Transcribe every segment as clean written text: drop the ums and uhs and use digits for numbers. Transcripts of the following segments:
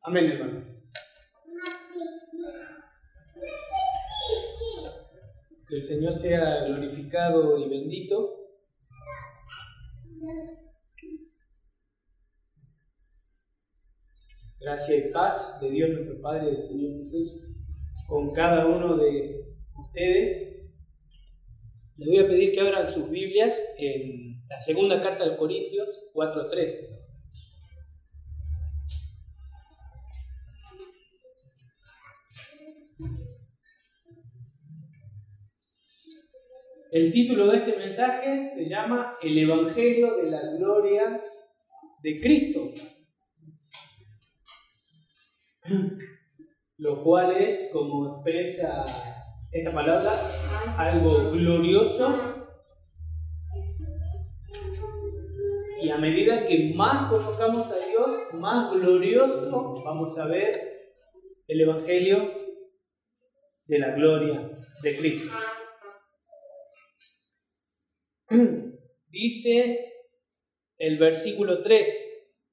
Amén, hermanos. Que el Señor sea glorificado y bendito. Gracia y paz de Dios nuestro Padre y del Señor Jesús con cada uno de ustedes. Les voy a pedir que abran sus Biblias en la segunda carta de Corintios 4:3. El título de este mensaje se llama El Evangelio de la Gloria de Cristo, lo cual es, como expresa esta palabra, algo glorioso, y a medida que más conozcamos a Dios, más glorioso vamos a ver el Evangelio de la gloria de Cristo. Dice el versículo 3: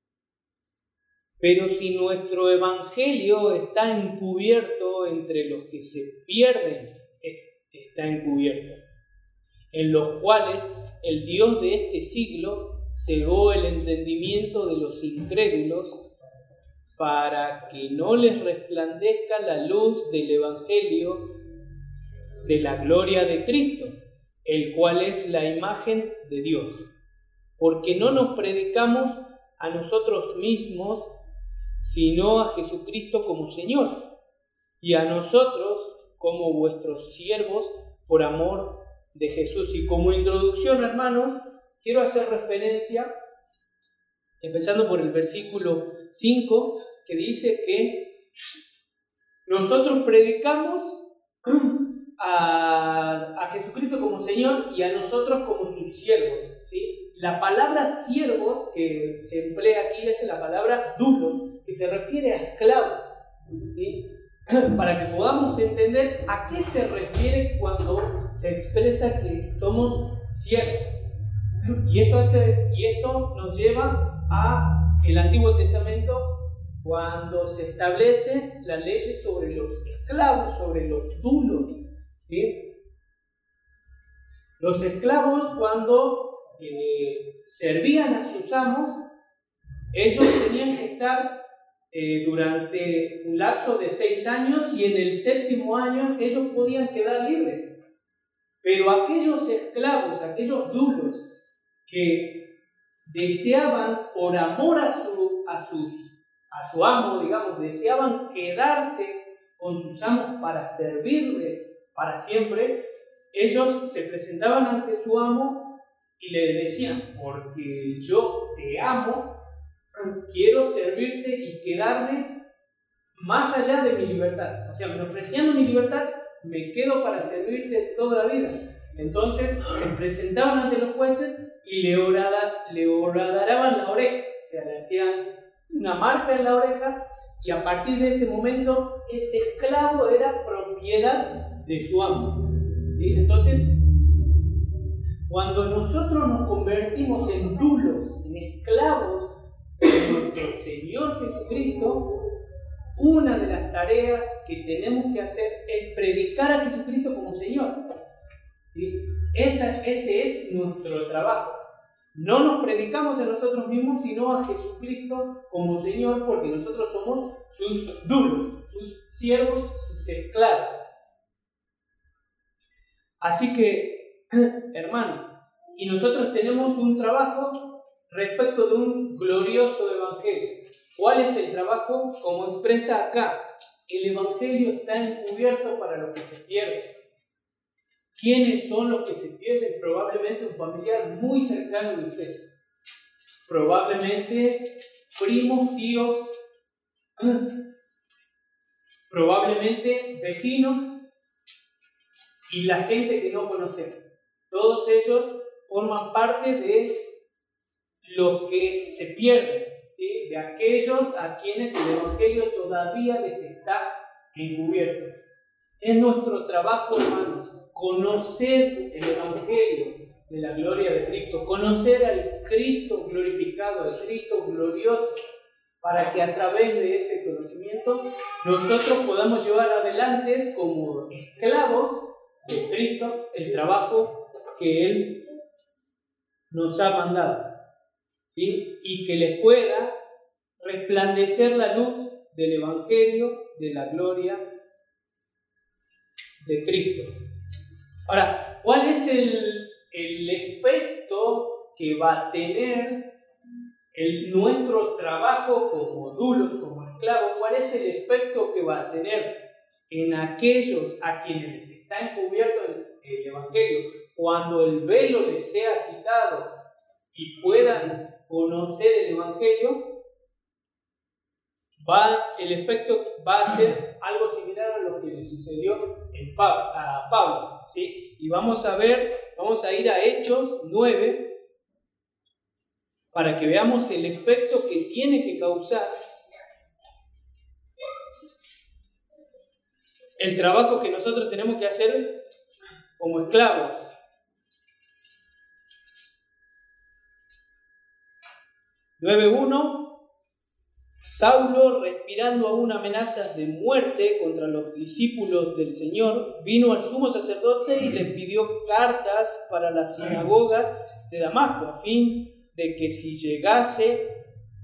pero si nuestro evangelio está encubierto entre los que se pierden, está encubierto, en los cuales el Dios de este siglo cegó el entendimiento de los incrédulos, para que no les resplandezca la luz del evangelio de la gloria de Cristo, el cual es la imagen de Dios. Porque no nos predicamos a nosotros mismos, sino a Jesucristo como Señor, y a nosotros como vuestros siervos por amor de Jesús. Y como introducción, hermanos, quiero hacer referencia, empezando por el versículo 5, que dice que nosotros predicamos a Jesucristo como Señor y a nosotros como sus siervos, ¿sí? La palabra siervos que se emplea aquí es la palabra doulos, que se refiere a esclavos, ¿sí? Para que podamos entender a qué se refiere cuando se expresa que somos siervos. Y esto nos lleva a el Antiguo Testamento, cuando se establece la ley sobre los esclavos, sobre los doulos, ¿sí? Los esclavos, cuando servían a sus amos, ellos tenían que estar durante un lapso de 6 años, y en el 7º año ellos podían quedar libres. Pero aquellos esclavos, aquellos doulos que deseaban, por amor a su amo, digamos, deseaban quedarse con sus amos para servirle para siempre, ellos se presentaban ante su amo y le decían: porque yo te amo, quiero servirte y quedarme más allá de mi libertad. O sea, menospreciando mi libertad, me quedo para servirte toda la vida. Entonces se presentaban ante los jueces y le horadaban la oreja. O sea, le hacían una marca en la oreja, y a partir de ese momento ese esclavo era propiedad de su amo, ¿sí? Entonces, cuando nosotros nos convertimos en doulos, en esclavos de nuestro Señor Jesucristo, una de las tareas que tenemos que hacer es predicar a Jesucristo como Señor, ¿sí? Ese es nuestro trabajo. No nos predicamos a nosotros mismos, sino a Jesucristo como Señor, porque nosotros somos sus doulos, sus siervos, sus esclavos. Así que, hermanos, y nosotros tenemos un trabajo respecto de un glorioso evangelio. ¿Cuál es el trabajo? Como expresa acá: el evangelio está encubierto para los que se pierden. ¿Quiénes son los que se pierden? Probablemente un familiar muy cercano de usted. Probablemente primos, tíos, probablemente vecinos y la gente que no conocemos. Todos ellos forman parte de los que se pierden, ¿sí? De aquellos a quienes el evangelio todavía les está encubierto. Es nuestro trabajo, hermanos, conocer el evangelio de la gloria de Cristo, conocer al Cristo glorificado, al Cristo glorioso, para que a través de ese conocimiento nosotros podamos llevar adelante como esclavos de Cristo el trabajo que Él nos ha mandado, ¿sí? Y que les pueda resplandecer la luz del Evangelio de la gloria de Cristo. Ahora, ¿cuál es el efecto que va a tener nuestro trabajo como dulos, como esclavos? ¿Cuál es el efecto que va a tener en aquellos a quienes les está encubierto el Evangelio cuando el velo les sea quitado y puedan conocer el Evangelio? El efecto va a ser algo similar a lo que le sucedió a Pablo, ¿sí? Y vamos a ir a Hechos 9 para que veamos el efecto que tiene que causar el trabajo que nosotros tenemos que hacer como esclavos. (9:1) Saulo, respirando aún amenazas de muerte contra los discípulos del Señor, vino al sumo sacerdote y le pidió cartas para las sinagogas de Damasco, a fin de que si llegase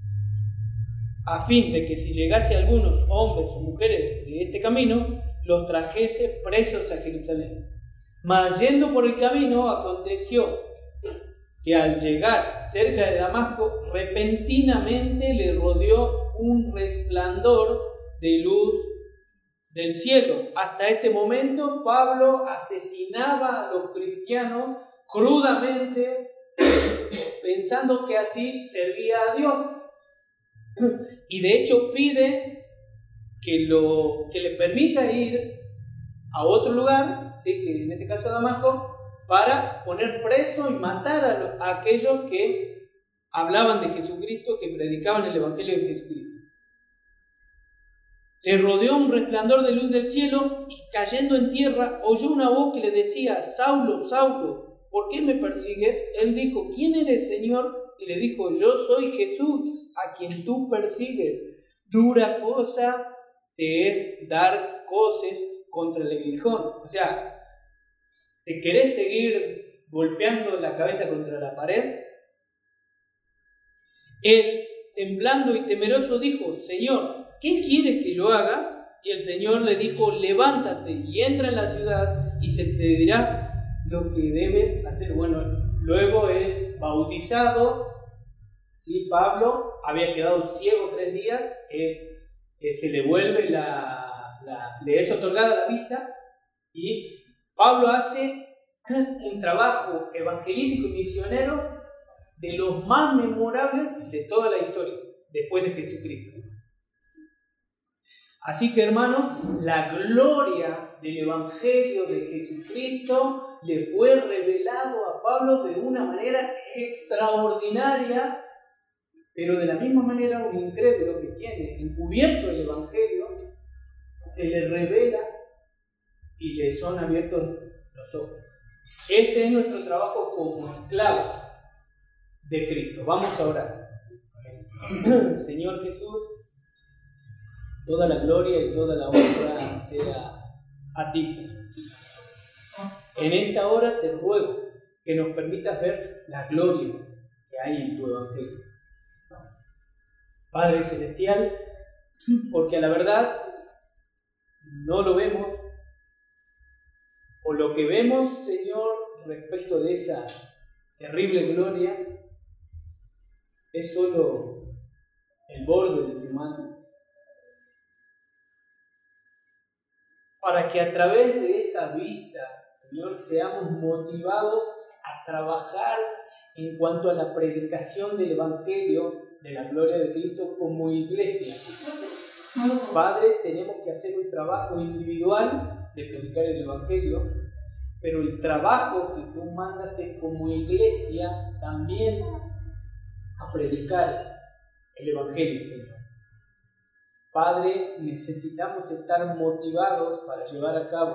algunos hombres o mujeres de este camino, los trajese presos a Jerusalén. Mas yendo por el camino, aconteció que al llegar cerca de Damasco, repentinamente le rodeó un resplandor de luz del cielo. Hasta este momento, Pablo asesinaba a los cristianos crudamente, pensando que así servía a Dios. Y de hecho pide que le permita ir a otro lugar, ¿sí? Que en este caso a Damasco, para poner preso y matar a aquellos que hablaban de Jesucristo, que predicaban el Evangelio de Jesucristo. Le rodeó un resplandor de luz del cielo y cayendo en tierra oyó una voz que le decía: Saulo, Saulo, ¿por qué me persigues? Él dijo: ¿quién eres, Señor? Y le dijo: yo soy Jesús, a quien tú persigues. Dura cosa te es dar coces contra el aguijón. O sea, ¿te querés seguir golpeando la cabeza contra la pared? Él, temblando y temeroso, dijo: Señor, ¿qué quieres que yo haga? Y el Señor le dijo: levántate y entra en la ciudad y se te dirá lo que debes hacer. Bueno, luego es bautizado, ¿sí? Pablo había quedado ciego 3 días, se le vuelve le es otorgada la vista, y Pablo hace un trabajo evangelístico y misionero de los más memorables de toda la historia, después de Jesucristo. Así que, hermanos, la gloria del Evangelio de Jesucristo le fue revelado a Pablo de una manera extraordinaria, pero de la misma manera un incrédulo que tiene encubierto el Evangelio, se le revela y le son abiertos los ojos. Ese es nuestro trabajo como esclavos de Cristo. Vamos a orar. Señor Jesús, toda la gloria y toda la honra sea a ti, Señor. En esta hora te ruego que nos permitas ver la gloria que hay en tu Evangelio. Padre Celestial, porque a la verdad no lo vemos, o lo que vemos, Señor, respecto de esa terrible gloria, es solo el borde de tu mano. Para que a través de esa vista, Señor, seamos motivados a trabajar en cuanto a la predicación del Evangelio de la gloria de Cristo como iglesia. Padre, tenemos que hacer un trabajo individual de predicar el Evangelio, pero el trabajo que tú mandas es como iglesia también a predicar el Evangelio, Señor. Padre, necesitamos estar motivados para llevar a cabo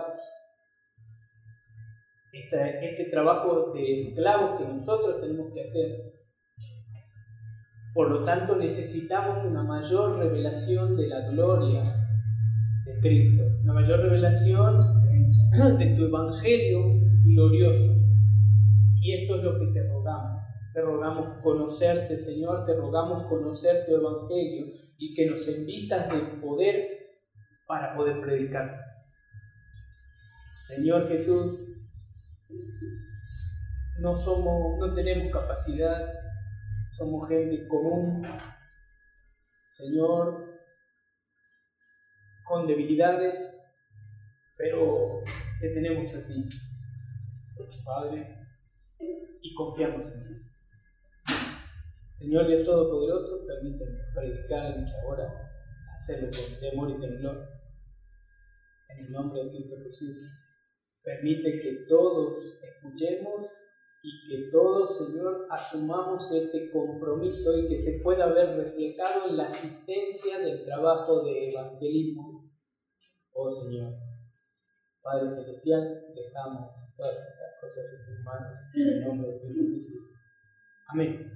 este trabajo de esclavos que nosotros tenemos que hacer, Por lo tanto, necesitamos una mayor revelación de la gloria de Cristo, una mayor revelación de tu evangelio glorioso. Y esto es lo que te rogamos. Te rogamos conocerte, Señor, te rogamos conocer tu evangelio y que nos envistas de poder para poder predicar. Señor Jesús, no tenemos capacidad, somos gente común, Señor, con debilidades, pero te tenemos a ti, Padre, y confiamos en ti. Señor Dios Todopoderoso, permíteme predicar en esta hora, hacerlo con temor y temblor. En el nombre de Cristo Jesús, permite que todos escuchemos y que todos, Señor, asumamos este compromiso y que se pueda ver reflejado en la asistencia del trabajo de evangelismo. Oh Señor, Padre Celestial, dejamos todas estas cosas en tus manos, en el nombre de Cristo Jesús. Amén.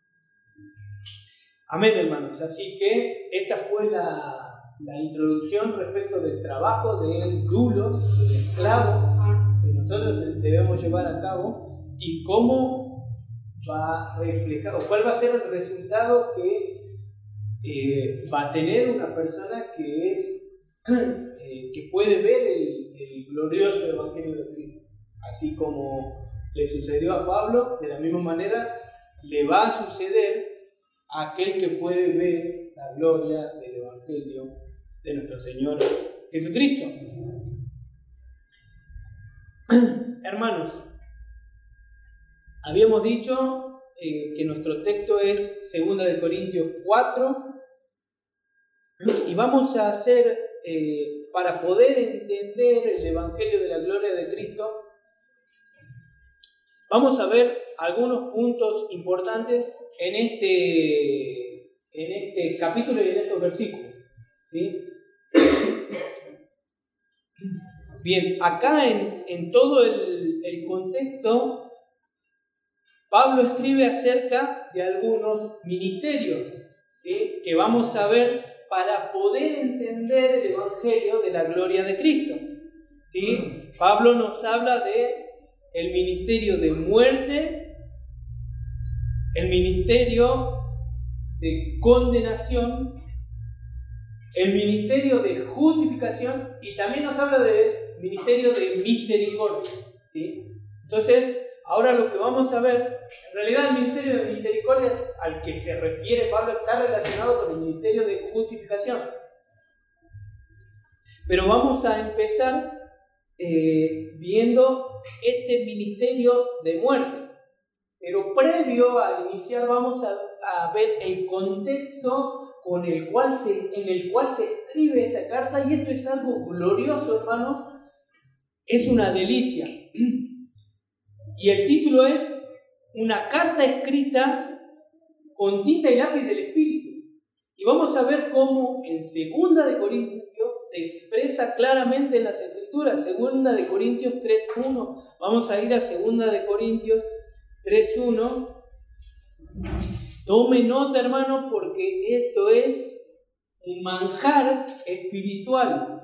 Amén, hermanos. Así que esta fue la introducción respecto del trabajo del doulos, del esclavo, que nosotros debemos llevar a cabo y cómo va a reflejar, o cuál va a ser el resultado que va a tener una persona que puede ver el glorioso evangelio de Cristo. Así como le sucedió a Pablo, de la misma manera le va a suceder a aquel que puede ver la gloria del evangelio de nuestro Señor Jesucristo. Hermanos, habíamos dicho que nuestro texto es 2 Corintios 4 y vamos a hacer, para poder entender el evangelio de la gloria de Cristo, vamos a ver algunos puntos importantes en este capítulo y en estos versículos, ¿sí? Bien, acá en todo el contexto, Pablo escribe acerca de algunos ministerios, ¿sí?, que vamos a ver para poder entender el evangelio de la gloria de Cristo, ¿sí? Pablo nos habla de el ministerio de muerte, el ministerio de condenación, el ministerio de justificación y también nos habla del ministerio de misericordia, ¿sí? Entonces, ahora lo que vamos a ver, en realidad el ministerio de misericordia al que se refiere Pablo está relacionado con el ministerio de justificación. Pero vamos a empezar viendo este ministerio de muerte. Pero previo a iniciar vamos a ver el contexto en el cual se escribe esta carta, y esto es algo glorioso, hermanos, es una delicia. Y el título es Una carta escrita con tinta y lápiz del Espíritu. Y vamos a ver cómo en 2 Corintios se expresa claramente en las Escrituras. 2 Corintios 3.1. Vamos a ir a 2 Corintios 3.1. Tome nota, hermano, porque esto es un manjar espiritual.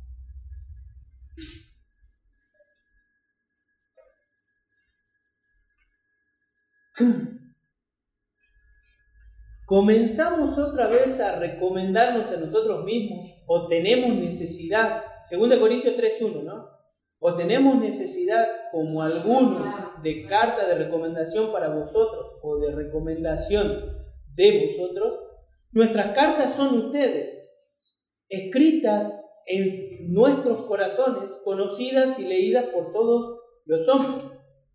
¿Comenzamos otra vez a recomendarnos a nosotros mismos o tenemos necesidad? 2 Corintios 3.1, ¿no? O tenemos necesidad, como algunos, de carta de recomendación para vosotros o de recomendación de vosotros. Nuestras cartas son ustedes, escritas en nuestros corazones, conocidas y leídas por todos los hombres,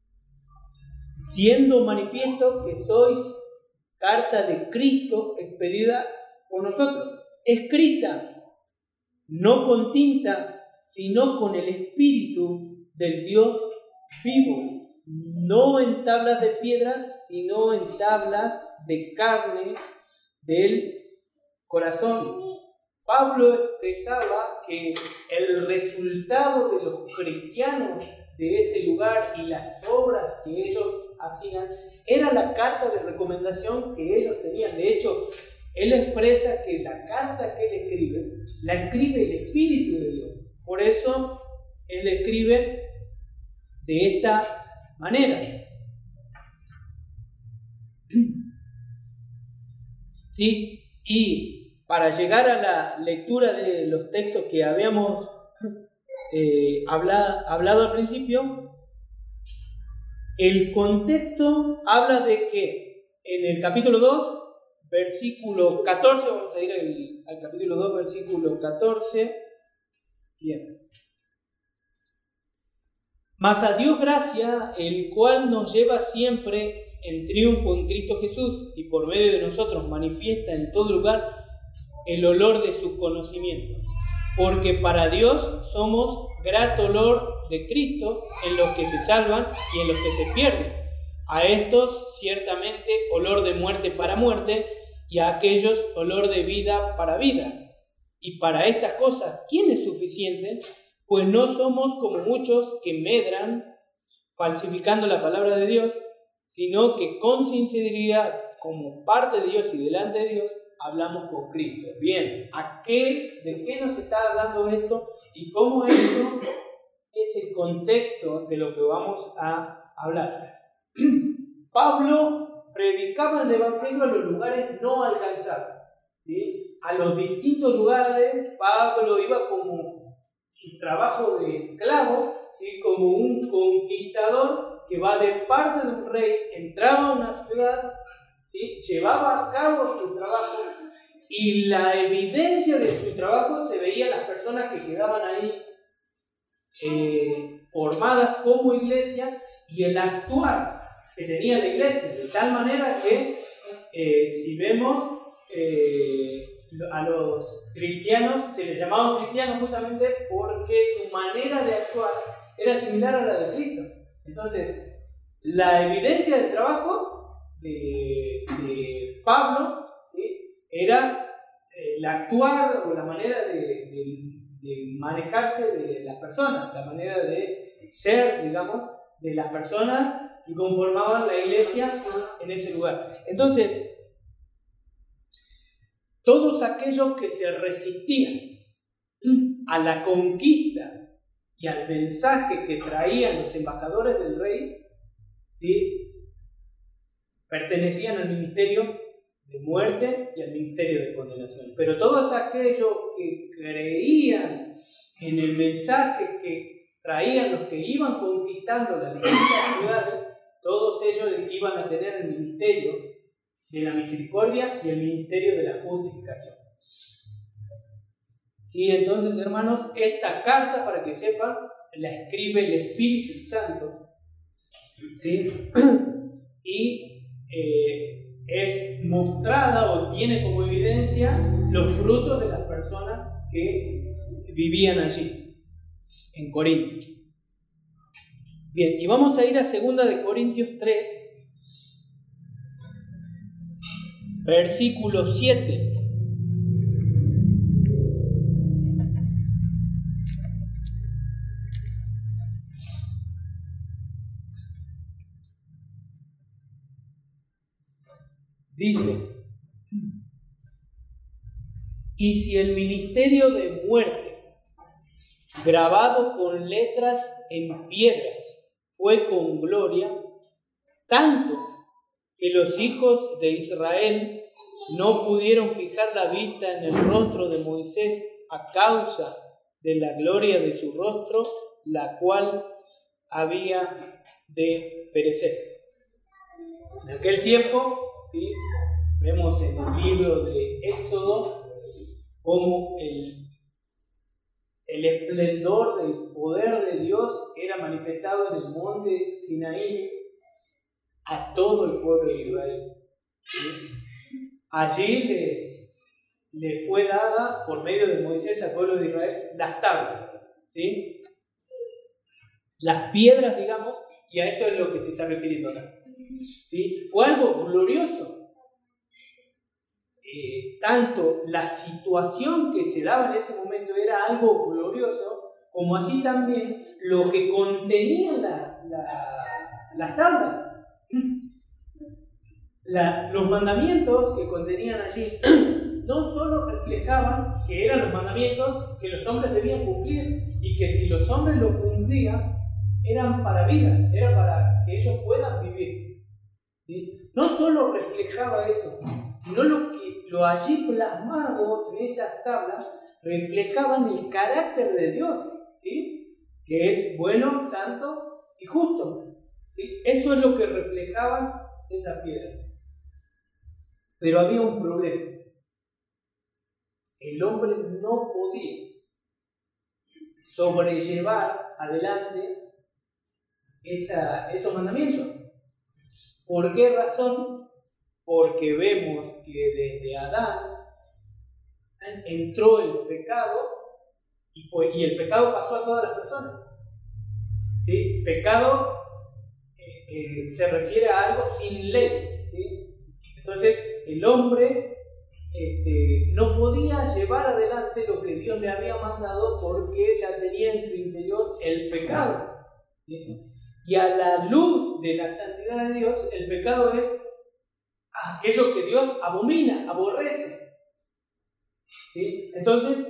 siendo manifiesto que sois carta de Cristo expedida por nosotros, escrita no con tinta, sino con el Espíritu del Dios vivo, no en tablas de piedra, sino en tablas de carne del corazón. Pablo expresaba que el resultado de los cristianos de ese lugar y las obras que ellos hacían Era la carta de recomendación que ellos tenían. De hecho, él expresa que la carta que él escribe, la escribe el Espíritu de Dios. Por eso, él escribe de esta manera. ¿Sí? Y para llegar a la lectura de los textos que habíamos hablado al principio, el contexto habla de que en el capítulo 2, versículo 14, vamos a ir al capítulo 2, versículo 14. Bien. Mas a Dios gracia, el cual nos lleva siempre en triunfo en Cristo Jesús y por medio de nosotros manifiesta en todo lugar el olor de su conocimiento. Porque para Dios somos grato olor de Cristo en los que se salvan y en los que se pierden. A estos ciertamente olor de muerte para muerte y a aquellos olor de vida para vida. Y para estas cosas, ¿quién es suficiente? Pues no somos como muchos que medran falsificando la palabra de Dios, sino que con sinceridad, como parte de Dios y delante de Dios, hablamos con Cristo. Bien, ¿de qué nos está hablando esto? Y cómo esto es el contexto de lo que vamos a hablar. Pablo predicaba el Evangelio a los lugares no alcanzados, ¿sí? A los distintos lugares. Pablo iba como su trabajo de esclavo, ¿sí? Como un conquistador que va de parte de un rey, entraba a una ciudad, ¿sí? Llevaba a cabo su trabajo y la evidencia de su trabajo se veía en las personas que quedaban ahí formadas como iglesia y el actuar que tenía la iglesia, de tal manera que si vemos a los cristianos se les llamaban cristianos justamente porque su manera de actuar era similar a la de Cristo. Entonces, la evidencia del trabajo de Pablo, ¿sí? Era el actuar o la manera de manejarse de las personas, la manera de ser, digamos, de las personas que conformaban la iglesia en ese lugar. Entonces, todos aquellos que se resistían a la conquista y al mensaje que traían los embajadores del rey, ¿sí? Pertenecían al ministerio de muerte y al ministerio de condenación. Pero todos aquellos que creían en el mensaje que traían los que iban conquistando las distintas ciudades, todos ellos iban a tener el ministerio de la misericordia y el ministerio de la justificación. Sí, entonces, hermanos, esta carta, para que sepan, la escribe el Espíritu Santo, ¿sí? Y es mostrada o tiene como evidencia los frutos de las personas que vivían allí, en Corinto. Bien, y vamos a ir a 2 Corintios 3, versículo 7. Dice: y si el ministerio de muerte, grabado con letras en piedras, fue con gloria, tanto que los hijos de Israel no pudieron fijar la vista en el rostro de Moisés a causa de la gloria de su rostro, la cual había de perecer. En aquel tiempo, ¿sí? Vemos en el libro de Éxodo cómo el esplendor del poder de Dios era manifestado en el monte Sinaí a todo el pueblo de Israel. ¿Sí? Allí les fue dada por medio de Moisés al pueblo de Israel las tablas, ¿sí? Las piedras, digamos, y a esto es lo que se está refiriendo acá. ¿Sí? Fue algo glorioso. Tanto la situación que se daba en ese momento era algo glorioso, como así también lo que contenían las tablas. Los mandamientos que contenían allí no solo reflejaban que eran los mandamientos que los hombres debían cumplir y que si los hombres lo cumplían eran para vida, era para que ellos puedan vivir, ¿sí? No solo reflejaba eso, sino lo allí plasmado en esas tablas reflejaban el carácter de Dios, ¿sí? Que es bueno, santo y justo, ¿sí? Eso es lo que reflejaban esas piedras. Pero había un problema. El hombre no podía sobrellevar adelante esos mandamientos. ¿Por qué razón? Porque vemos que desde Adán entró el pecado y el pecado pasó a todas las personas. ¿Sí? Pecado se refiere a algo sin ley, ¿sí? Entonces el hombre no podía llevar adelante lo que Dios le había mandado porque ya tenía en su interior el pecado, ¿sí? Y a la luz de la santidad de Dios, el pecado es aquello que Dios abomina, aborrece, ¿sí? Entonces,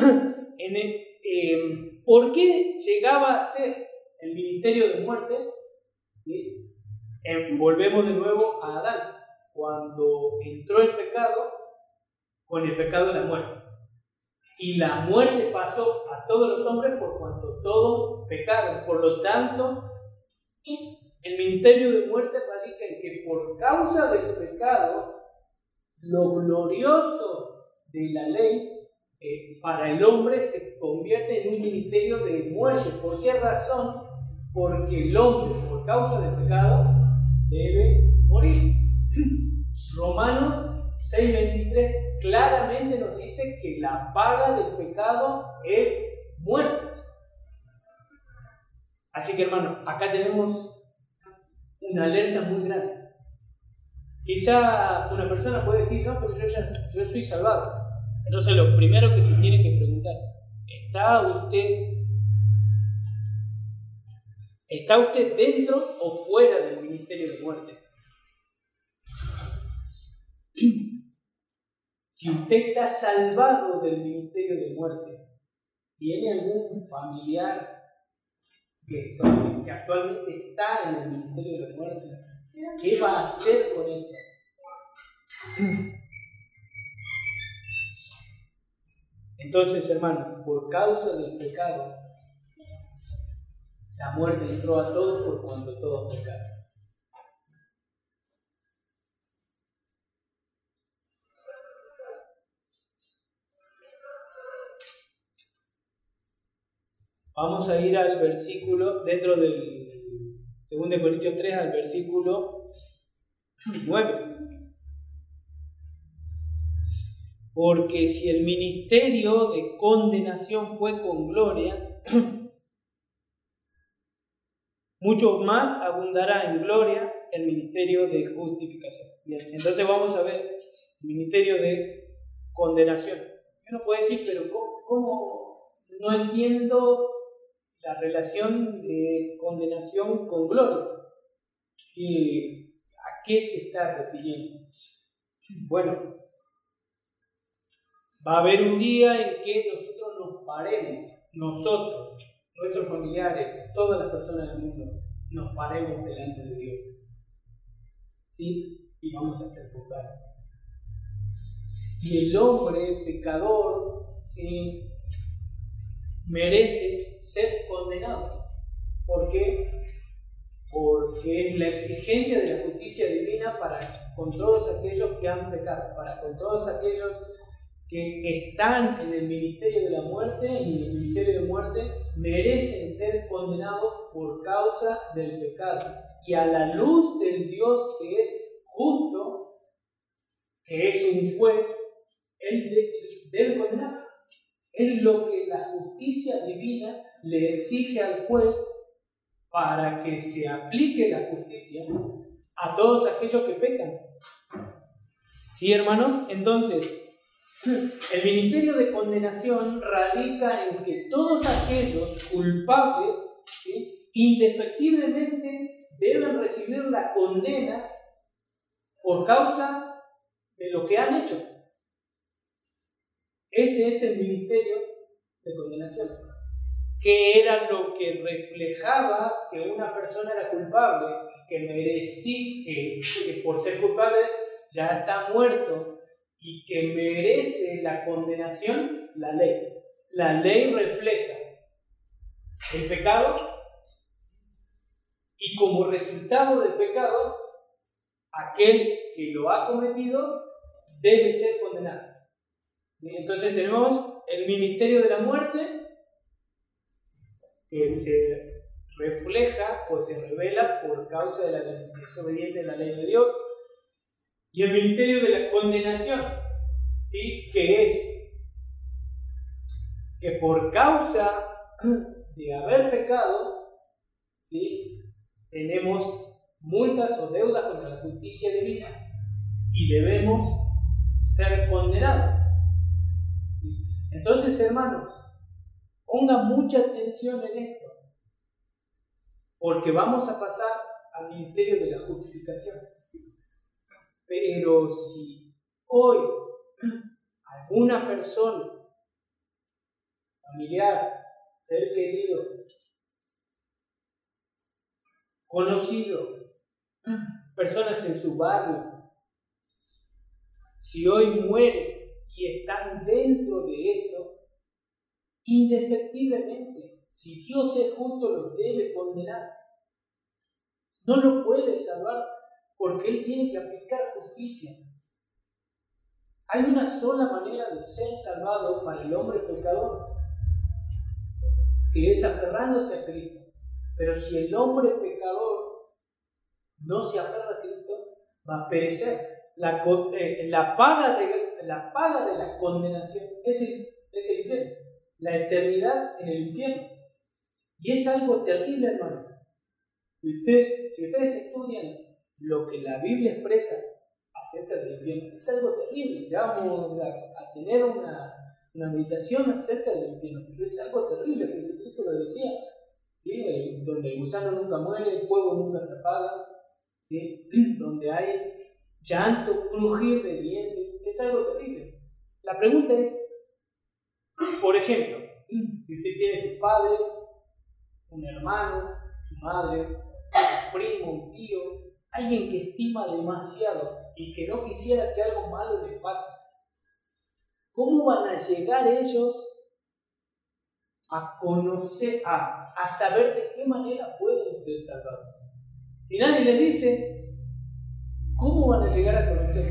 ¿por qué llegaba a ser el ministerio de muerte? ¿Sí? Volvemos de nuevo a Adán. Cuando entró el pecado, con el pecado de la muerte. Y la muerte pasó a todos los hombres por cuanto todos pecaron. Por lo tanto, el ministerio de muerte radica en que por causa del pecado, lo glorioso de la ley para el hombre se convierte en un ministerio de muerte. ¿Por qué razón? Porque el hombre, por causa del pecado, debe morir. Romanos 6:23 claramente nos dice que la paga del pecado es muerte. Así que, hermano, acá tenemos una alerta muy grande. Quizá una persona puede decir, no, pero yo soy salvado. Entonces lo primero que se tiene que preguntar, ¿está usted dentro o fuera del ministerio de muerte? Si usted está salvado del ministerio de muerte, ¿tiene algún familiar que actualmente está en el ministerio de muerte? ¿Qué va a hacer con eso? Entonces, hermanos, por causa del pecado, la muerte entró a todos por cuanto todos pecaron. Vamos a ir al versículo, dentro del 2 Corintios 3, al versículo 9. Porque si el ministerio de condenación fue con gloria, mucho más abundará en gloria el ministerio de justificación. Bien, entonces vamos a ver el ministerio de condenación. Uno puede decir, pero ¿cómo? No entiendo la relación de condenación con gloria. ¿A qué se está refiriendo? Bueno, va a haber un día en que nosotros nos paremos, nuestros familiares, todas las personas del mundo, nos paremos delante de Dios. ¿Sí? Y vamos a ser juzgados. Y el hombre pecador, ¿sí?, merece ser condenado. ¿Por qué? Porque es la exigencia de la justicia divina con todos aquellos que han pecado, con todos aquellos que están en el ministerio de la muerte, en el ministerio de muerte, merecen ser condenados por causa del pecado. Y a la luz del Dios que es justo, que es un juez, Él debe condenar. Es lo que la justicia divina le exige al juez para que se aplique la justicia a todos aquellos que pecan. ¿Sí, hermanos? Entonces, el ministerio de condenación radica en que todos aquellos culpables, ¿sí?, indefectiblemente deben recibir la condena por causa de lo que han hecho. Ese es el ministerio de condenación, que era lo que reflejaba que una persona era culpable y que merecía, que por ser culpable ya está muerto y que merece la condenación, la ley. La ley refleja el pecado y como resultado del pecado, aquel que lo ha cometido debe ser condenado. ¿Sí? Entonces tenemos el ministerio de la muerte que se refleja o se revela por causa de la desobediencia de la ley de Dios, y el ministerio de la condenación, ¿sí? Que es que por causa de haber pecado, ¿sí? Tenemos multas o deudas contra la justicia divina y debemos ser condenados. ¿Sí? Entonces, hermanos, pongan mucha atención en esto, porque vamos a pasar al ministerio de la justificación. Pero si hoy alguna persona, familiar, ser querido, conocido, personas en su barrio, si hoy mueren y están dentro de esto, indefectiblemente, si Dios es justo, los debe condenar. No lo puede salvar porque Él tiene que aplicar justicia. Hay una sola manera de ser salvado para el hombre pecador, que es aferrándose a Cristo. Pero si el hombre pecador no se aferra a Cristo, va a perecer. La paga de la condenación es el infierno, la eternidad en el infierno. Y es algo terrible, hermanos. Si ustedes estudian lo que la Biblia expresa acerca del infierno, es algo terrible. Ya vamos a tener una meditación acerca del infierno, pero es algo terrible. Jesucristo lo decía, ¿sí? Donde el gusano nunca muere, el fuego nunca se apaga, ¿sí? Donde hay llanto, crujir de dientes, es algo terrible. La pregunta es, por ejemplo, si usted tiene su padre, un hermano, su madre, un primo, un tío, alguien que estima demasiado y que no quisiera que algo malo les pase, ¿cómo van a llegar ellos a conocer, a saber de qué manera pueden ser salvados? Si nadie les dice, ¿cómo van a llegar a conocer?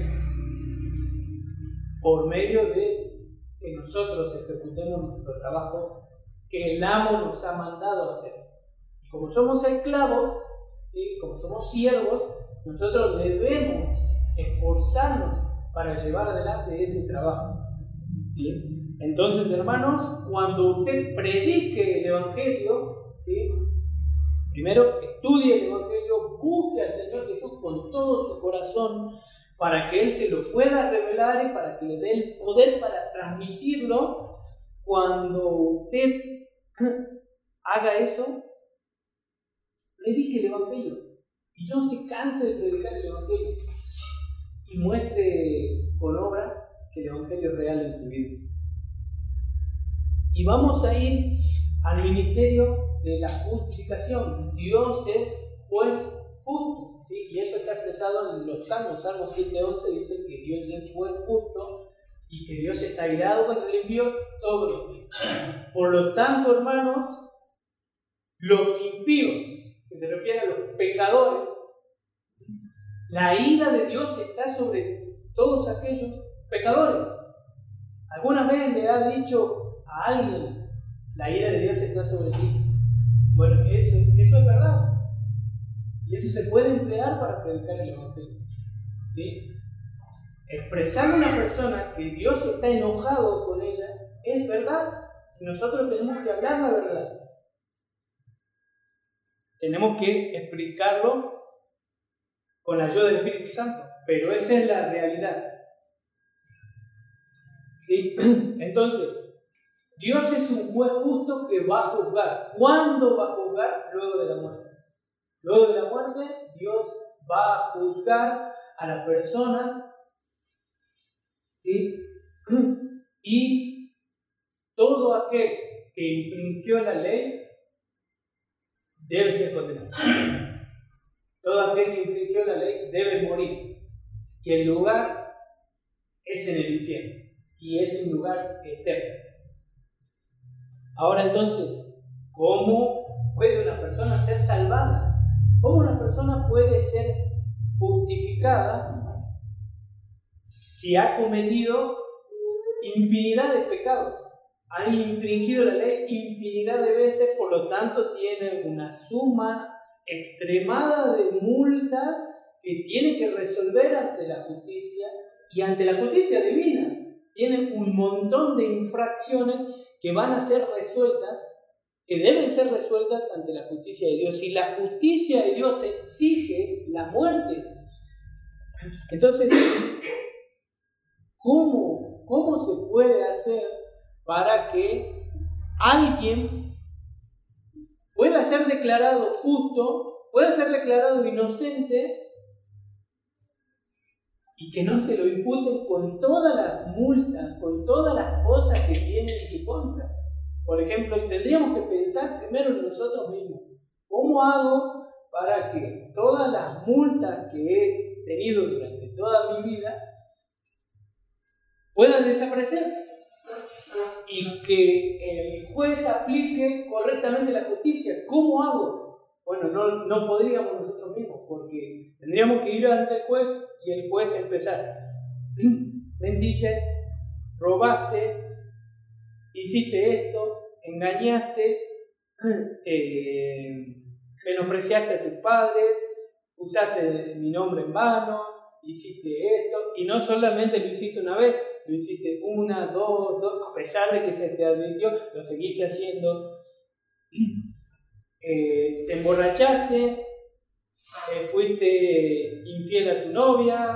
Por medio de que nosotros ejecutemos nuestro trabajo que el amo nos ha mandado a hacer. Y como somos esclavos, ¿sí? Como somos siervos, nosotros debemos esforzarnos para llevar adelante ese trabajo, ¿sí? Entonces, hermanos, cuando usted predique el Evangelio, ¿sí? Primero estudie el Evangelio, busque al Señor Jesús con todo su corazón para que Él se lo pueda revelar y para que le dé el poder para transmitirlo. Cuando usted haga eso, predique el Evangelio y no se canse de predicar el Evangelio y muestre con obras que el Evangelio es real en su vida. Y vamos a ir al ministerio de la justificación. Dios es juez justo, ¿sí? Y eso está expresado en los Salmos. Salmo 7:11 dice que Dios es juez justo y que Dios está airado contra el impío todos los días. Por lo tanto, hermanos, los impíos, que se refiere a los pecadores, la ira de Dios está sobre todos aquellos pecadores. ¿Alguna vez le ha dicho a alguien, la ira de Dios está sobre ti? Bueno, eso es verdad. Y eso se puede emplear para predicar el Evangelio, ¿sí? Expresar a una persona que Dios está enojado con ella es verdad. Y nosotros tenemos que hablar la verdad. Tenemos que explicarlo con la ayuda del Espíritu Santo. Pero esa es la realidad, ¿sí? Entonces, Dios es un juez justo que va a juzgar. ¿Cuándo va a juzgar? Luego de la muerte. Luego de la muerte, Dios va a juzgar a la persona, ¿sí? Y todo aquel que infringió la ley debe ser condenado. Todo aquel que infringió la ley debe morir. Y el lugar es en el infierno. Y es un lugar eterno. Ahora entonces, ¿cómo puede una persona ser salvada? ¿Cómo una persona puede ser justificada si ha cometido infinidad de pecados? Ha infringido la ley infinidad de veces, por lo tanto tiene una suma extremada de multas que tiene que resolver ante la justicia y ante la justicia divina. Tiene un montón de infracciones que van a ser resueltas, que deben ser resueltas ante la justicia de Dios. Y la justicia de Dios exige la muerte. Entonces, ¿cómo se puede hacer para que alguien pueda ser declarado justo, pueda ser declarado inocente y que no se lo imputen con todas las multas, con todas las cosas que tienen en su contra? Por ejemplo, tendríamos que pensar primero en nosotros mismos. ¿Cómo hago para que todas las multas que he tenido durante toda mi vida puedan desaparecer? Y que el juez aplique correctamente la justicia. ¿Cómo hago? Bueno, no podríamos nosotros mismos, porque tendríamos que ir ante el juez y el juez empezar. Mentiste, robaste, hiciste esto, engañaste, menospreciaste a tus padres, usaste mi nombre en vano, hiciste esto, y no solamente lo hiciste una vez, lo hiciste una, dos, a pesar de que se te advirtió, lo seguiste haciendo. Te emborrachaste, fuiste infiel a tu novia,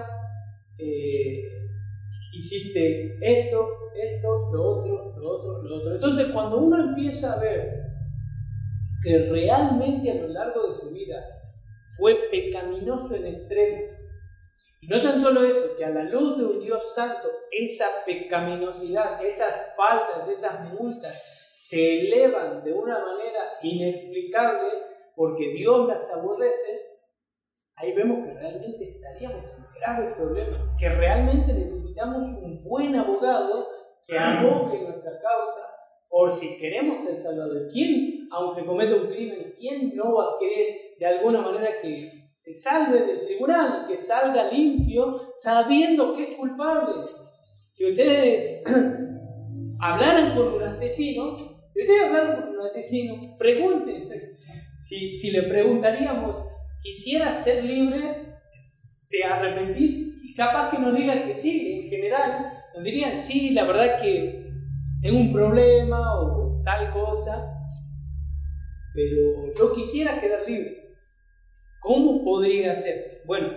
hiciste esto, lo otro. Entonces, cuando uno empieza a ver que realmente a lo largo de su vida fue pecaminoso en extremo, y no tan solo eso, que a la luz de un Dios santo, esa pecaminosidad, esas faltas, esas multas se elevan de una manera inexplicable porque Dios las aborrece, ahí vemos que realmente estaríamos en graves problemas, que realmente necesitamos un buen abogado que abogue nuestra causa por si queremos ser salvados. ¿Quién, aunque cometa un crimen, quién no va a querer de alguna manera que se salve del tribunal, que salga limpio sabiendo que es culpable? Si ustedes hablaran con un asesino, pregunten. Si le preguntaríamos, ¿quisieras ser libre? ¿Te arrepentís? Y capaz que nos digan que sí, en general. Nos dirían, sí, la verdad que tengo un problema o tal cosa, pero yo quisiera quedar libre. ¿Cómo podría ser? Bueno,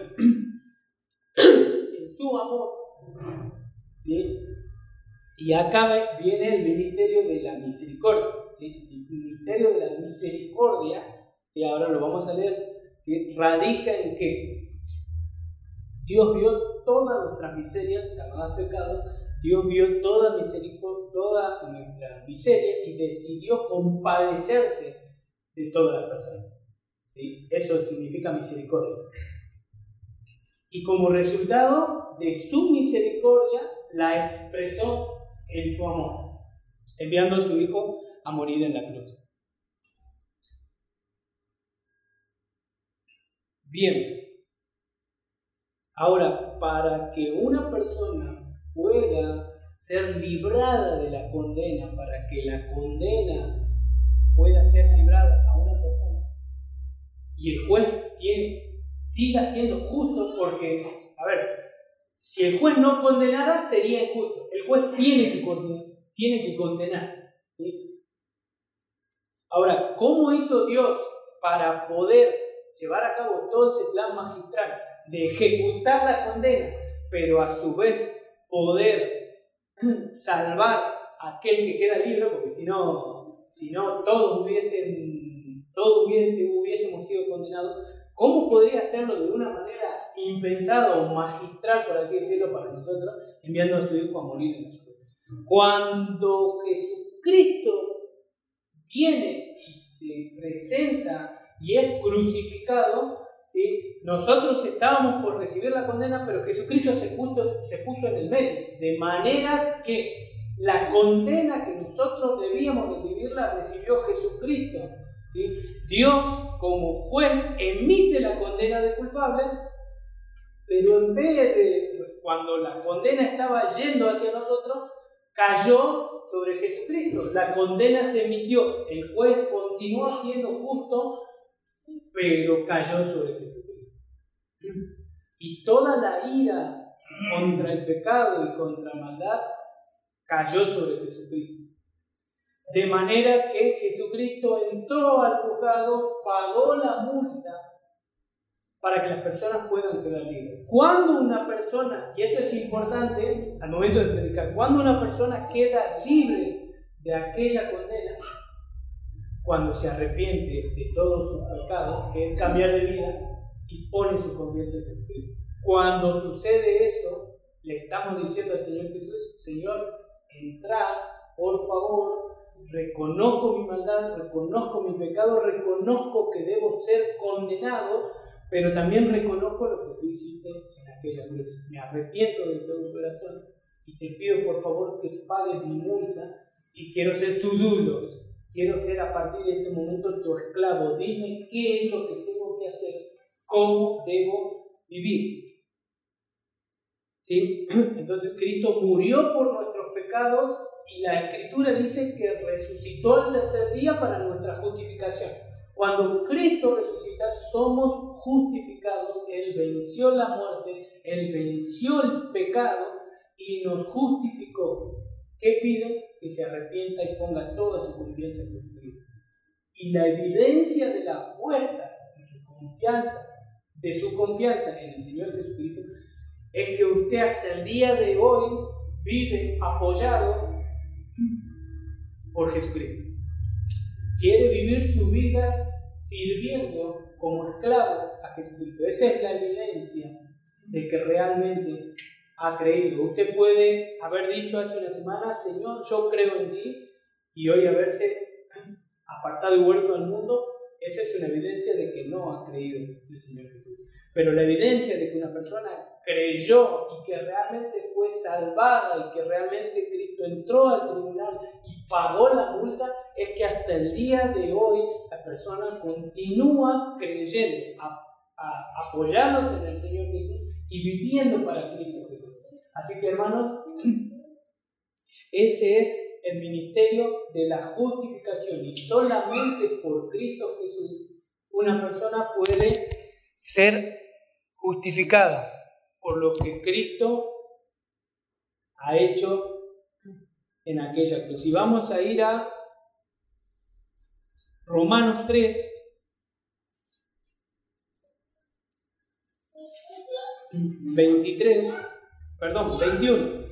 en su amor, ¿sí? Y acá viene el ministerio de la misericordia, ¿sí? El ministerio de la misericordia, ¿sí? Ahora lo vamos a leer, ¿sí? Radica en que Dios vio todas nuestras miserias, llamadas pecados. Dios vio toda nuestra miseria y decidió compadecerse de todas las personas, ¿sí? Eso significa misericordia. Y como resultado de su misericordia, la expresó en su amor, enviando a su Hijo a morir en la cruz. Bien, ahora, para que una persona pueda ser librada de la condena, para que la condena pueda ser librada a una persona, y el juez siga siendo justo, porque, a ver, si el juez no condenara sería injusto. El juez tiene que condenar, ¿sí? Ahora, ¿cómo hizo Dios para poder llevar a cabo todo ese plan magistral de ejecutar la condena, pero a su vez poder salvar a aquel que queda libre? Porque si no todos hubiésemos sido condenados. ¿Cómo podría hacerlo de una manera impensada o magistral, por así decirlo, para nosotros, enviando a su Hijo a morir en la cruz? Cuando Jesucristo viene y se presenta y es crucificado, ¿sí? Nosotros estábamos por recibir la condena, pero Jesucristo se puso en el medio, de manera que la condena que nosotros debíamos recibir la recibió Jesucristo, ¿sí? Dios, como juez, emite la condena de culpable, pero en vez de, cuando la condena estaba yendo hacia nosotros, cayó sobre Jesucristo. La condena se emitió, el juez continuó siendo justo, pero cayó sobre Jesucristo. Y toda la ira contra el pecado y contra la maldad cayó sobre Jesucristo. De manera que Jesucristo entró al juzgado, pagó la multa para que las personas puedan quedar libres. Cuando una persona, y esto es importante al momento de predicar, cuando una persona queda libre de aquella condena, cuando se arrepiente de todos sus pecados, que es cambiar de vida, y pone su confianza en Jesucristo. Cuando sucede eso, le estamos diciendo al Señor Jesús: Señor, entra, por favor, reconozco mi maldad, reconozco mi pecado, reconozco que debo ser condenado, pero también reconozco lo que tú hiciste en aquella cruz. Me arrepiento de todo corazón y te pido, por favor, que pagues mi multa, y quiero ser tu doulos. Quiero ser a partir de este momento tu esclavo. Dime qué es lo que tengo que hacer, cómo debo vivir. ¿Sí? Entonces Cristo murió por nuestros pecados y la Escritura dice que resucitó al tercer día para nuestra justificación. Cuando Cristo resucita, somos justificados. Él venció la muerte, Él venció el pecado y nos justificó. ¿Qué pide? Que se arrepienta y ponga toda su confianza en Jesucristo. Y la evidencia de la puesta de su confianza en el Señor Jesucristo es que usted hasta el día de hoy vive apoyado por Jesucristo. Quiere vivir su vida sirviendo como esclavo a Jesucristo. Esa es la evidencia de que realmente ha creído. Usted puede haber dicho hace una semana: Señor, yo creo en ti, y hoy haberse apartado y vuelto al mundo. Esa es una evidencia de que no ha creído en el Señor Jesús. Pero la evidencia de que una persona creyó y que realmente fue salvada y que realmente Cristo entró al tribunal y pagó la multa es que hasta el día de hoy la persona continúa creyendo, apoyándose en el Señor Jesús y viviendo para Cristo Jesús. Así que, hermanos, ese es el ministerio de la justificación, y solamente por Cristo Jesús una persona puede ser justificada por lo que Cristo ha hecho en aquella cruz. Y vamos a ir a Romanos 3, 21,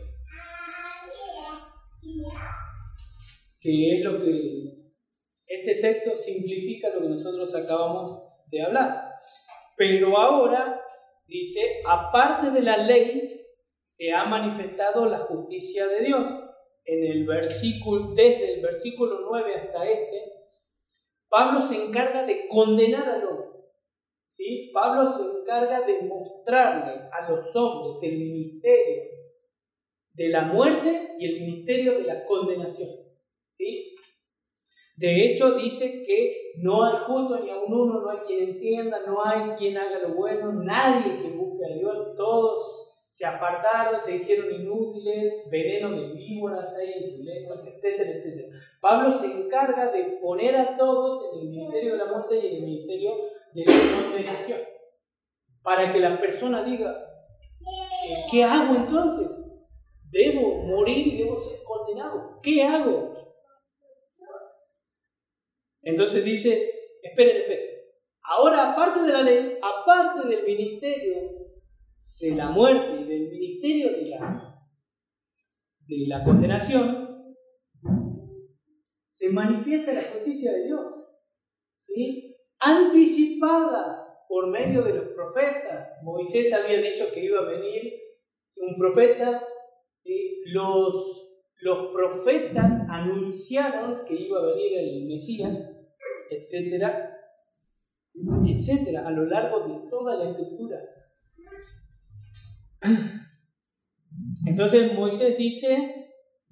que es lo que este texto simplifica lo que nosotros acabamos de hablar. Pero ahora dice: aparte de la ley se ha manifestado la justicia de Dios. Desde el versículo 9 hasta Pablo se encarga de condenar al hombre. ¿Sí? Pablo se encarga de mostrarle a los hombres el ministerio de la muerte y el ministerio de la condenación. ¿Sí? De hecho, dice que no hay justo ni aun uno, no hay quien entienda, no hay quien haga lo bueno, nadie que busque a Dios. Todos se apartaron, se hicieron inútiles, veneno de víboras hay en sus lenguas, etcétera, etcétera. Pablo se encarga de poner a todos en el ministerio de la muerte y en el ministerio de la condenación, para que la persona diga: ¿qué hago entonces? ¿Debo morir y debo ser condenado? ¿Qué hago? Entonces dice: esperen. Ahora, aparte de la ley, aparte del ministerio de la muerte y del ministerio de la condenación, se manifiesta la justicia de Dios, ¿sí? Anticipada por medio de los profetas. Moisés había dicho que iba a venir un profeta, ¿sí? Los profetas anunciaron que iba a venir el Mesías, etcétera, etcétera, a lo largo de toda la Escritura. Entonces Moisés dice,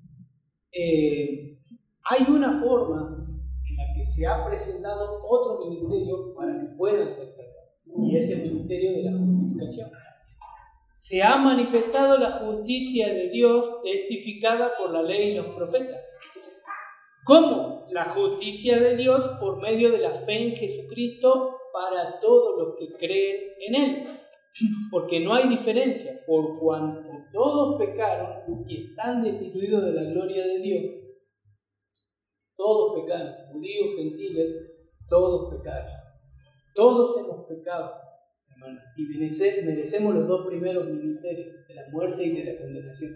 hay una forma en la que se ha presentado otro ministerio para que puedan ser salvados, y es el ministerio de la justificación. Se ha manifestado la justicia de Dios testificada por la ley y los profetas. ¿Cómo? La justicia de Dios por medio de la fe en Jesucristo para todos los que creen en Él. Porque no hay diferencia, por cuanto todos pecaron y están destituidos de la gloria de Dios. Todos pecaron, judíos, gentiles, todos pecaron. Todos hemos pecado, hermano, y merecemos los dos primeros ministerios, de la muerte y de la condenación.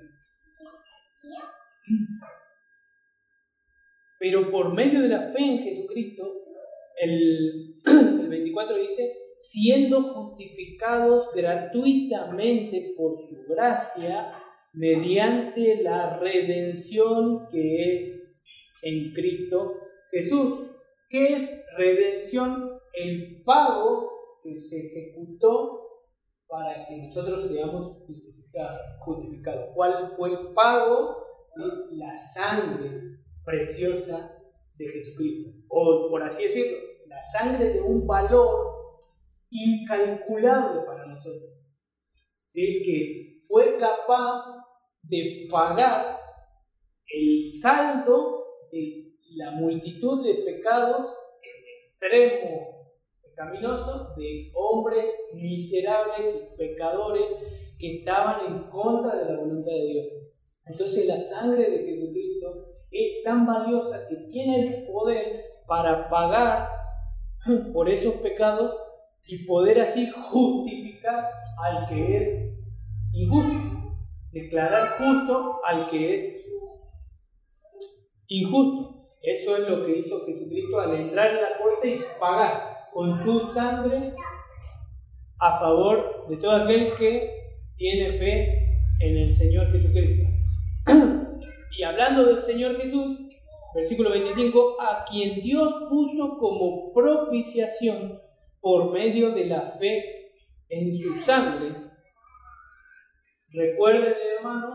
Pero por medio de la fe en Jesucristo, el 24 dice, siendo justificados gratuitamente por su gracia, mediante la redención que es en Cristo Jesús. ¿Qué es redención? El pago que se ejecutó para que nosotros seamos justificados. ¿Cuál fue el pago? ¿Sí? La sangre preciosa de Jesucristo, o por así decirlo, la sangre de un valor incalculable para nosotros, ¿sí? Que fue capaz de pagar el saldo de la multitud de pecados en extremo pecaminoso de hombres miserables y pecadores que estaban en contra de la voluntad de Dios. Entonces la sangre de Jesucristo es tan valiosa que tiene el poder para pagar por esos pecados y poder así justificar al que es injusto, declarar justo al que es injusto. Eso es lo que hizo Jesucristo al entrar en la corte y pagar con su sangre a favor de todo aquel que tiene fe en el Señor Jesucristo. Y hablando del Señor Jesús, versículo 25, a quien Dios puso como propiciación por medio de la fe en su sangre. Recuerden, hermanos,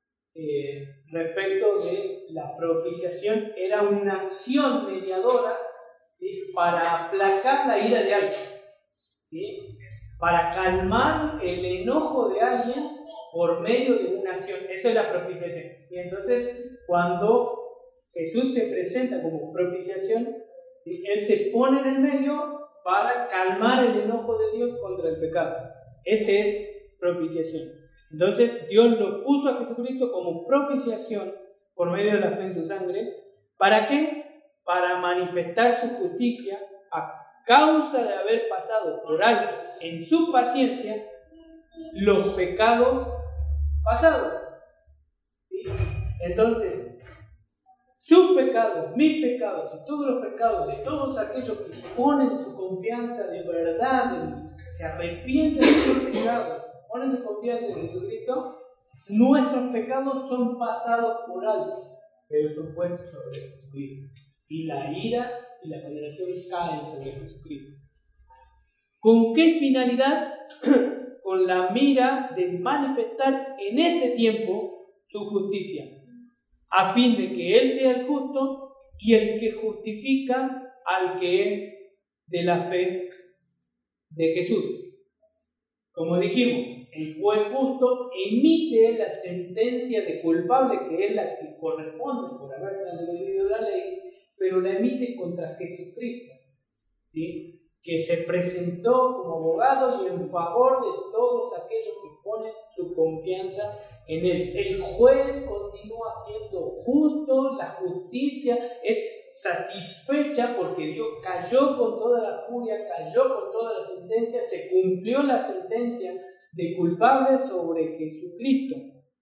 respecto de la propiciación, era una acción mediadora, ¿sí? Para aplacar la ira de alguien, ¿sí? Para calmar el enojo de alguien por medio de una acción. Eso es la propiciación. Y entonces, cuando Jesús se presenta como propiciación, ¿sí? Él se pone en el medio para calmar el enojo de Dios contra el pecado. Ese es propiciación. Entonces, Dios lo puso a Jesucristo como propiciación por medio de la fe en su sangre. ¿Para qué? Para manifestar su justicia a causa de haber pasado por alto en su paciencia los pecados pasados, ¿sí? Entonces, sus pecados, mis pecados y todos los pecados de todos aquellos que ponen su confianza de verdad, se arrepienten de sus pecados, ponen su confianza en Jesucristo, nuestros pecados son pasados por alto, pero son puestos sobre Jesucristo. Y la ira y la condenación caen sobre Jesucristo. ¿Con qué finalidad? Con la mira de manifestar en este tiempo su justicia, a fin de que Él sea el justo y el que justifica al que es de la fe de Jesús. Como dijimos, el juez justo emite la sentencia de culpable, que es la que corresponde por haber transgredido la ley, pero la emite contra Jesucristo, ¿sí? Que se presentó como abogado y en favor de todos aquellos que ponen su confianza en Él. El juez continúa siendo justo, la justicia es satisfecha porque Dios cayó con toda la furia, cayó con toda la sentencia, se cumplió la sentencia de culpable sobre Jesucristo.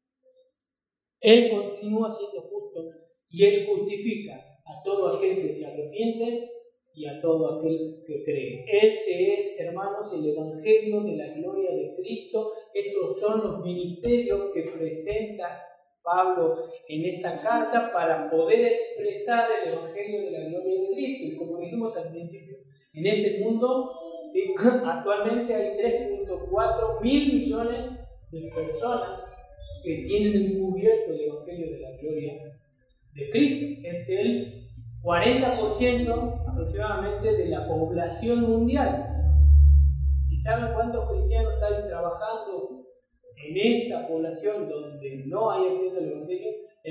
Él continúa siendo justo y Él justifica a todo aquel que se arrepiente y a todo aquel que cree. Ese es, hermanos, el Evangelio de la gloria de Cristo. Estos son los ministerios que presenta Pablo en esta carta para poder expresar el Evangelio de la gloria de Cristo. Y como dijimos al principio, en este mundo, ¿sí?, actualmente hay 3.4 mil millones de personas que tienen encubierto el Evangelio de la gloria de Cristo. Es el 40% aproximadamente de la población mundial. ¿Y saben cuántos cristianos hay trabajando en esa población donde no hay acceso al Evangelio? El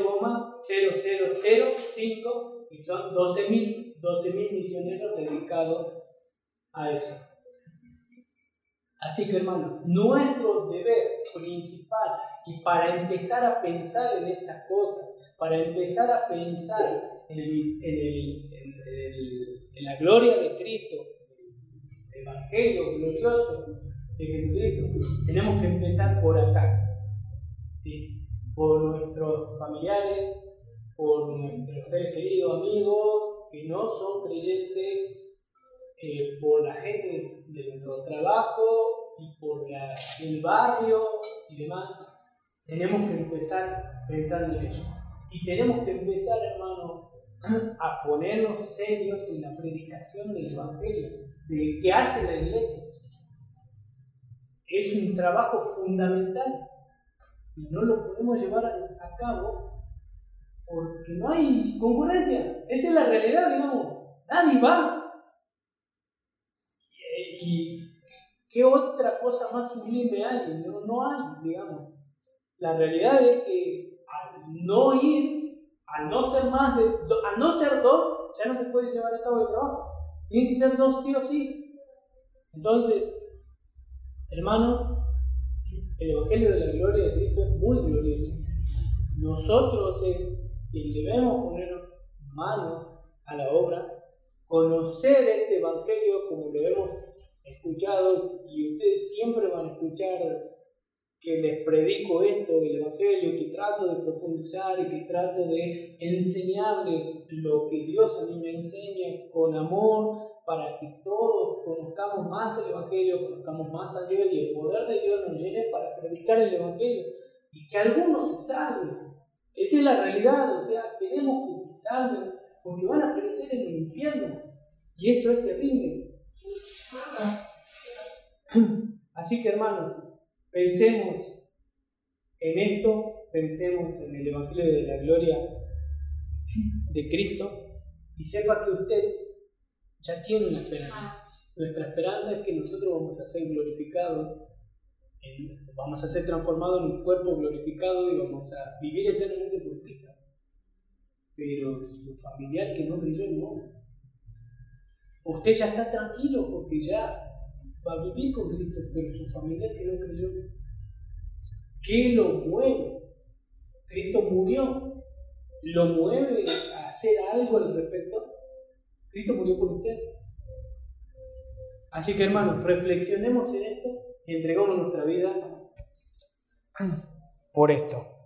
0,0005, y son 12.000 misioneros dedicados a eso. Así que, hermanos, nuestro deber principal, y para empezar a pensar en estas cosas, para empezar a pensar en la gloria de Cristo, el Evangelio glorioso de Jesucristo, tenemos que empezar por acá, ¿sí?, por nuestros familiares, por nuestros seres queridos, amigos que no son creyentes, por la gente de nuestro trabajo y por el barrio y demás. Tenemos que empezar pensando en ello. Y tenemos que empezar, hermano, a ponernos serios en la predicación del Evangelio, de que hace la iglesia. Es un trabajo fundamental y no lo podemos llevar a cabo porque no hay concurrencia. Esa es la realidad, digamos. Nadie va. ¿Y qué otra cosa más sublime hay? No hay, digamos. La realidad es que al no ir, al no ser dos, ya no se puede llevar a cabo el trabajo. Tienen que ser dos sí o sí. Entonces, hermanos, el Evangelio de la gloria de Cristo es muy glorioso. Nosotros es quien debemos poner manos a la obra, conocer este Evangelio como lo hemos escuchado, y ustedes siempre van a escuchar que les predico esto, el Evangelio, que trato de profundizar y que trato de enseñarles lo que Dios a mí me enseña con amor, para que todos conozcamos más el Evangelio, conozcamos más a Dios, y el poder de Dios nos llene para predicar el Evangelio y que algunos se salven. Esa es la realidad, o sea, queremos que se salven porque van a perecer en el infierno, y eso es terrible. Así que, hermanos, pensemos en esto, pensemos en el Evangelio de la gloria de Cristo, y sepa que usted ya tiene una esperanza. Nuestra esperanza es que nosotros vamos a ser glorificados, vamos a ser transformados en un cuerpo glorificado y vamos a vivir eternamente por Cristo. Pero su familiar que no creyó, no. Usted ya está tranquilo porque ya va a vivir con Cristo, pero su familiar que no creyó, ¿qué lo mueve? Cristo murió, ¿lo mueve a hacer algo al respecto? Cristo murió por usted. Así que, hermanos, reflexionemos en esto y entregamos nuestra vida por esto.